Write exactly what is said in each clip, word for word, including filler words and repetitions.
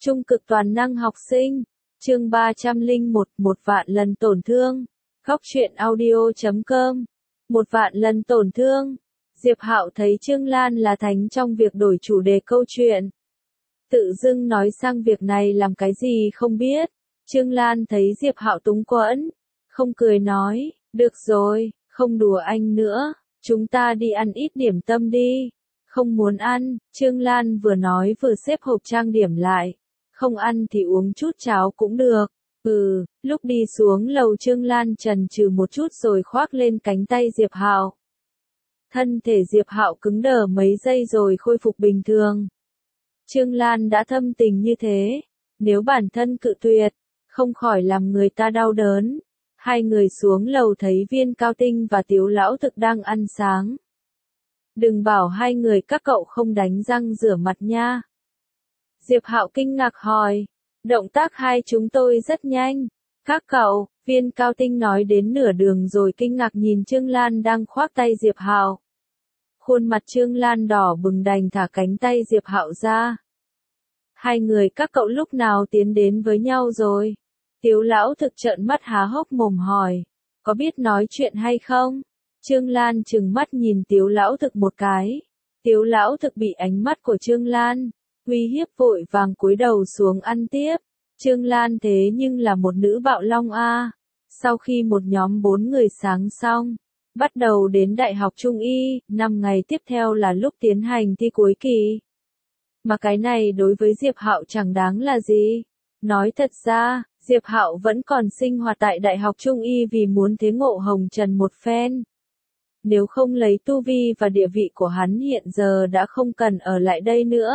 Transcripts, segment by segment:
Trung cực toàn năng học sinh, chương ba trăm lẻ một, một vạn lần tổn thương. Góc truyện audio chấm com. Một vạn lần tổn thương. Diệp Hạo thấy Trương Lan là thánh trong việc đổi chủ đề câu chuyện. Tự dưng nói sang việc này làm cái gì không biết. Trương Lan thấy Diệp Hạo túng quẫn, không cười nói, được rồi, không đùa anh nữa, chúng ta đi ăn ít điểm tâm đi. Không muốn ăn, Trương Lan vừa nói vừa xếp hộp trang điểm lại. Không ăn thì uống chút cháo cũng được. Ừ, lúc đi xuống lầu Trương Lan chần chừ một chút rồi khoác lên cánh tay Diệp Hạo. Thân thể Diệp Hạo cứng đờ mấy giây rồi khôi phục bình thường. Trương Lan đã thâm tình như thế, nếu bản thân cự tuyệt, không khỏi làm người ta đau đớn. Hai người xuống lầu thấy Viên Cao Tinh và Tiếu Lão Thực đang ăn sáng. Đừng bảo hai người các cậu không đánh răng rửa mặt nha. Diệp Hạo kinh ngạc hỏi, động tác hai chúng tôi rất nhanh. Các cậu, Viên Cao Tinh nói đến nửa đường rồi kinh ngạc nhìn Trương Lan đang khoác tay Diệp Hạo. Khuôn mặt Trương Lan đỏ bừng đành thả cánh tay Diệp Hạo ra. Hai người các cậu lúc nào tiến đến với nhau rồi? Tiếu Lão Thực trợn mắt há hốc mồm hỏi, có biết nói chuyện hay không? Trương Lan trừng mắt nhìn Tiếu Lão Thực một cái. Tiếu Lão Thực bị ánh mắt của Trương Lan uy hiếp vội vàng cúi đầu xuống ăn tiếp. Trương Lan thế nhưng là một nữ bạo long a. Sau khi một nhóm bốn người sáng xong, bắt đầu đến Đại học Trung Y, năm ngày tiếp theo là lúc tiến hành thi cuối kỳ. Mà cái này đối với Diệp Hạo chẳng đáng là gì. Nói thật ra, Diệp Hạo vẫn còn sinh hoạt tại Đại học Trung Y vì muốn thế ngộ hồng trần một phen. Nếu không lấy tu vi và địa vị của hắn hiện giờ đã không cần ở lại đây nữa.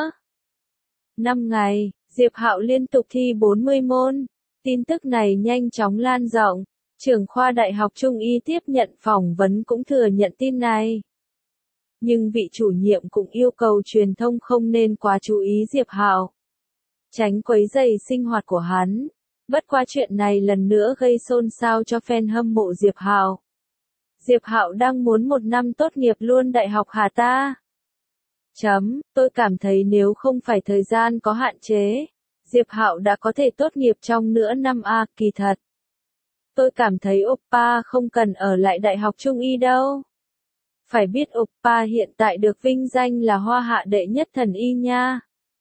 Năm ngày, Diệp Hạo liên tục thi bốn mươi môn. Tin tức này nhanh chóng lan rộng. Trưởng khoa Đại học Trung Y tiếp nhận phỏng vấn cũng thừa nhận tin này. Nhưng vị chủ nhiệm cũng yêu cầu truyền thông không nên quá chú ý Diệp Hạo, tránh quấy rầy sinh hoạt của hắn. Bất qua chuyện này lần nữa gây xôn xao cho fan hâm mộ Diệp Hạo. Diệp Hạo đang muốn một năm tốt nghiệp luôn đại học hả ta? Chấm, tôi cảm thấy nếu không phải thời gian có hạn chế, Diệp Hạo đã có thể tốt nghiệp trong nửa năm a, kỳ thật. Tôi cảm thấy Oppa không cần ở lại Đại học Trung Y đâu. Phải biết Oppa hiện tại được vinh danh là hoa hạ đệ nhất thần y nha.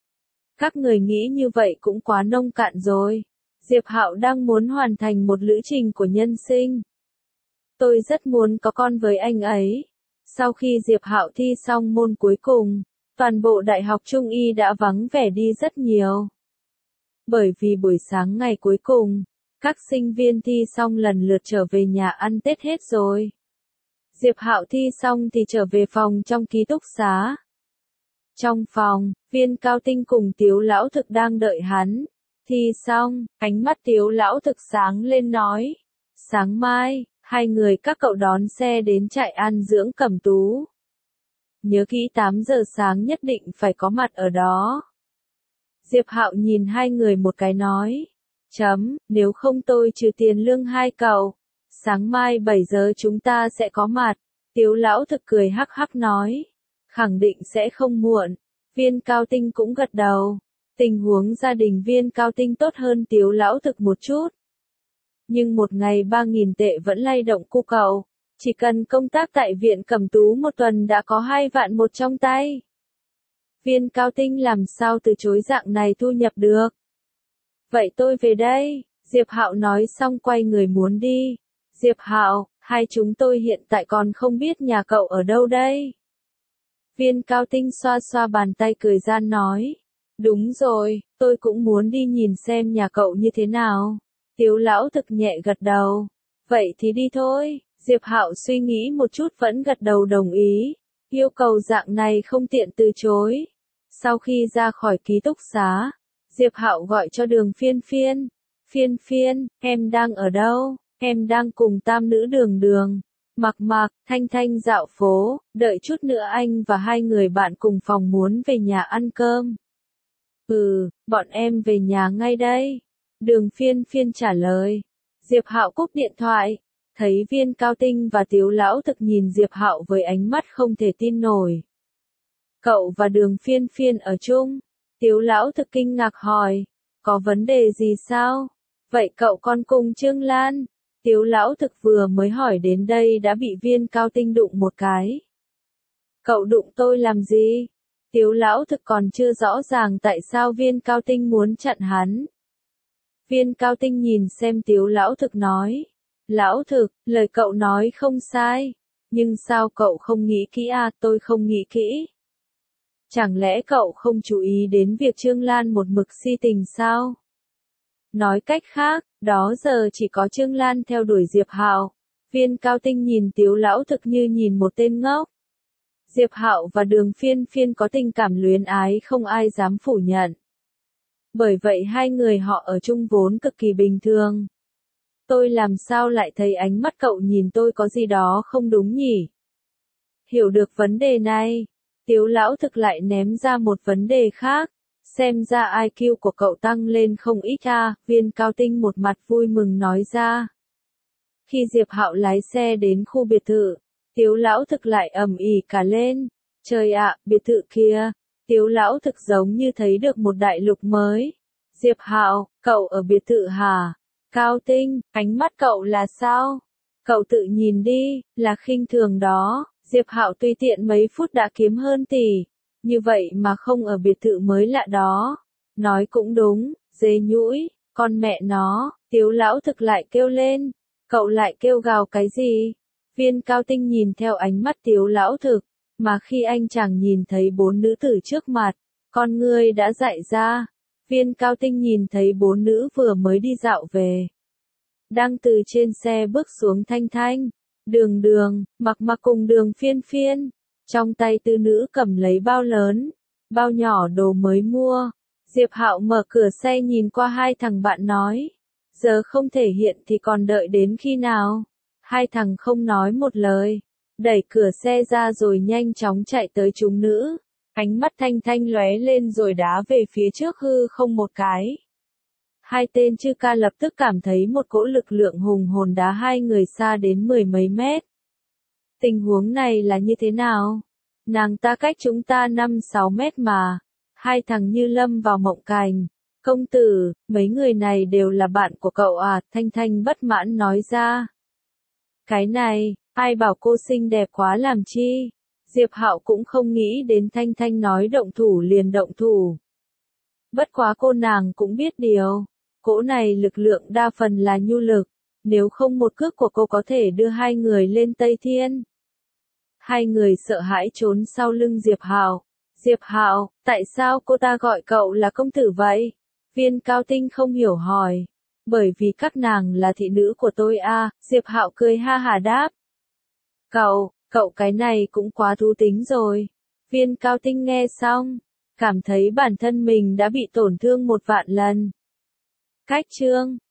Các người nghĩ như vậy cũng quá nông cạn rồi. Diệp Hạo đang muốn hoàn thành một lữ trình của nhân sinh. Tôi rất muốn có con với anh ấy. Sau khi Diệp Hạo thi xong môn cuối cùng, toàn bộ Đại học Trung Y đã vắng vẻ đi rất nhiều. Bởi vì buổi sáng ngày cuối cùng, các sinh viên thi xong lần lượt trở về nhà ăn Tết hết rồi. Diệp Hạo thi xong thì trở về phòng trong ký túc xá. Trong phòng, Viên Cao Tinh cùng Tiếu Lão Thực đang đợi hắn. Thi xong, ánh mắt Tiếu Lão Thực sáng lên nói, sáng mai, hai người các cậu đón xe đến trại an dưỡng Cẩm Tú. Nhớ kỹ tám giờ sáng nhất định phải có mặt ở đó. Diệp Hạo nhìn hai người một cái nói, chấm, nếu không tôi trừ tiền lương hai cậu. Sáng mai bảy giờ chúng ta sẽ có mặt. Tiếu Lão Thực cười hắc hắc nói, khẳng định sẽ không muộn. Viên Cao Tinh cũng gật đầu. Tình huống gia đình Viên Cao Tinh tốt hơn Tiếu Lão Thực một chút. Nhưng một ngày ba nghìn tệ vẫn lay động cu cậu. Chỉ cần công tác tại viện Cẩm Tú một tuần đã có hai vạn một trong tay. Viên Cao Tinh làm sao từ chối dạng này thu nhập được. Vậy tôi về đây, Diệp Hạo nói xong quay người muốn đi. Diệp Hạo, hai chúng tôi hiện tại còn không biết nhà cậu ở đâu đây. Viên Cao Tinh xoa xoa bàn tay cười gian nói, đúng rồi, tôi cũng muốn đi nhìn xem nhà cậu như thế nào. Tiếu Lão Thực nhẹ gật đầu, vậy thì đi thôi. Diệp Hạo suy nghĩ một chút vẫn gật đầu đồng ý, yêu cầu dạng này không tiện từ chối. Sau khi ra khỏi ký túc xá, Diệp Hạo gọi cho Đường Phiên Phiên. Phiên Phiên, em đang ở đâu? Em đang cùng tam nữ Đường Đường, Mặc Mặc, Thanh Thanh dạo phố, đợi chút nữa anh và hai người bạn cùng phòng muốn về nhà ăn cơm. Ừ, bọn em về nhà ngay đây. Đường Phiên Phiên trả lời. Diệp Hạo cúp điện thoại, thấy Viên Cao Tinh và Tiếu Lão Thực nhìn Diệp Hạo với ánh mắt không thể tin nổi. Cậu và Đường Phiên Phiên ở chung? Tiếu Lão Thực kinh ngạc hỏi. có vấn đề gì sao? Vậy cậu con cùng Trương Lan? Tiếu lão thực vừa mới hỏi đến đây đã bị Viên Cao Tinh đụng một cái. Cậu đụng tôi làm gì? Tiếu lão thực còn chưa rõ ràng tại sao Viên Cao Tinh muốn chặn hắn. Viên Cao Tinh nhìn xem Tiếu lão thực nói. Lão thực, lời cậu nói không sai. Nhưng sao cậu không nghĩ kỹ à, tôi không nghĩ kỹ. Chẳng lẽ cậu không chú ý đến việc Trương Lan một mực si tình sao? Nói cách khác, đó giờ chỉ có Trương Lan theo đuổi Diệp Hạo. Viên Cao Tinh nhìn Tiếu lão thực như nhìn một tên ngốc. Diệp Hạo và Đường Phiên Phiên có tình cảm luyến ái không ai dám phủ nhận. Bởi vậy hai người họ ở chung vốn cực kỳ bình thường. Tôi làm sao lại thấy ánh mắt cậu nhìn tôi có gì đó không đúng nhỉ? Hiểu được vấn đề này, Tiếu lão thực lại ném ra một vấn đề khác. Xem ra i kiu của cậu tăng lên không ít à, Viên Cao Tinh một mặt vui mừng nói ra. Khi Diệp Hạo lái xe đến khu biệt thự, Tiếu lão thực lại ầm ĩ cả lên. Trời ạ, biệt thự kia, Tiếu lão thực giống như thấy được một đại lục mới. Diệp Hạo, cậu ở biệt thự hả? Cao Tinh, ánh mắt cậu là sao? Cậu tự nhìn đi, là khinh thường đó. Diệp Hạo tùy tiện mấy phút đã kiếm hơn tỷ. Như vậy mà không ở biệt thự mới lạ đó. Nói cũng đúng, dê nhũi, con mẹ nó, Tiếu lão thực lại kêu lên. Cậu lại kêu gào cái gì? Viên Cao Tinh nhìn theo ánh mắt Tiếu lão thực, mà khi anh chàng nhìn thấy bốn nữ tử trước mặt, con ngươi đã dại ra. Viên Cao Tinh nhìn thấy bốn nữ vừa mới đi dạo về. Đang từ trên xe bước xuống Thanh Thanh, Đường Đường, Mặc Mặc cùng Đường Phiên Phiên. Trong tay tư nữ cầm lấy bao lớn, bao nhỏ đồ mới mua. Diệp Hạo mở cửa xe nhìn qua hai thằng bạn nói. Giờ không thể hiện thì còn đợi đến khi nào? Hai thằng không nói một lời. Đẩy cửa xe ra rồi nhanh chóng chạy tới chúng nữ. Ánh mắt Thanh Thanh lóe lên rồi đá về phía trước hư không một cái. Hai tên chư ca lập tức cảm thấy một cỗ lực lượng hùng hồn đá hai người xa đến mười mấy mét. Tình huống này là như thế nào? Nàng ta cách chúng ta năm sáu mét mà. Hai thằng như lâm vào mộng cành. Công tử, mấy người này đều là bạn của cậu à? Thanh Thanh bất mãn nói ra. Cái này, ai bảo cô xinh đẹp quá làm chi? Diệp Hạo cũng không nghĩ đến Thanh Thanh nói động thủ liền động thủ. Bất quá cô nàng cũng biết điều. Cỗ này lực lượng đa phần là nhu lực. Nếu không một cước của cô có thể đưa hai người lên Tây Thiên. Hai người sợ hãi trốn sau lưng Diệp Hạo. Diệp Hạo, tại sao cô ta gọi cậu là công tử vậy? Viên Cao Tinh không hiểu hỏi. Bởi vì các nàng là thị nữ của tôi à, Diệp Hạo cười ha hà đáp. Cậu, cậu cái này cũng quá thú tính rồi. Viên Cao Tinh nghe xong, cảm thấy bản thân mình đã bị tổn thương một vạn lần. Cách chương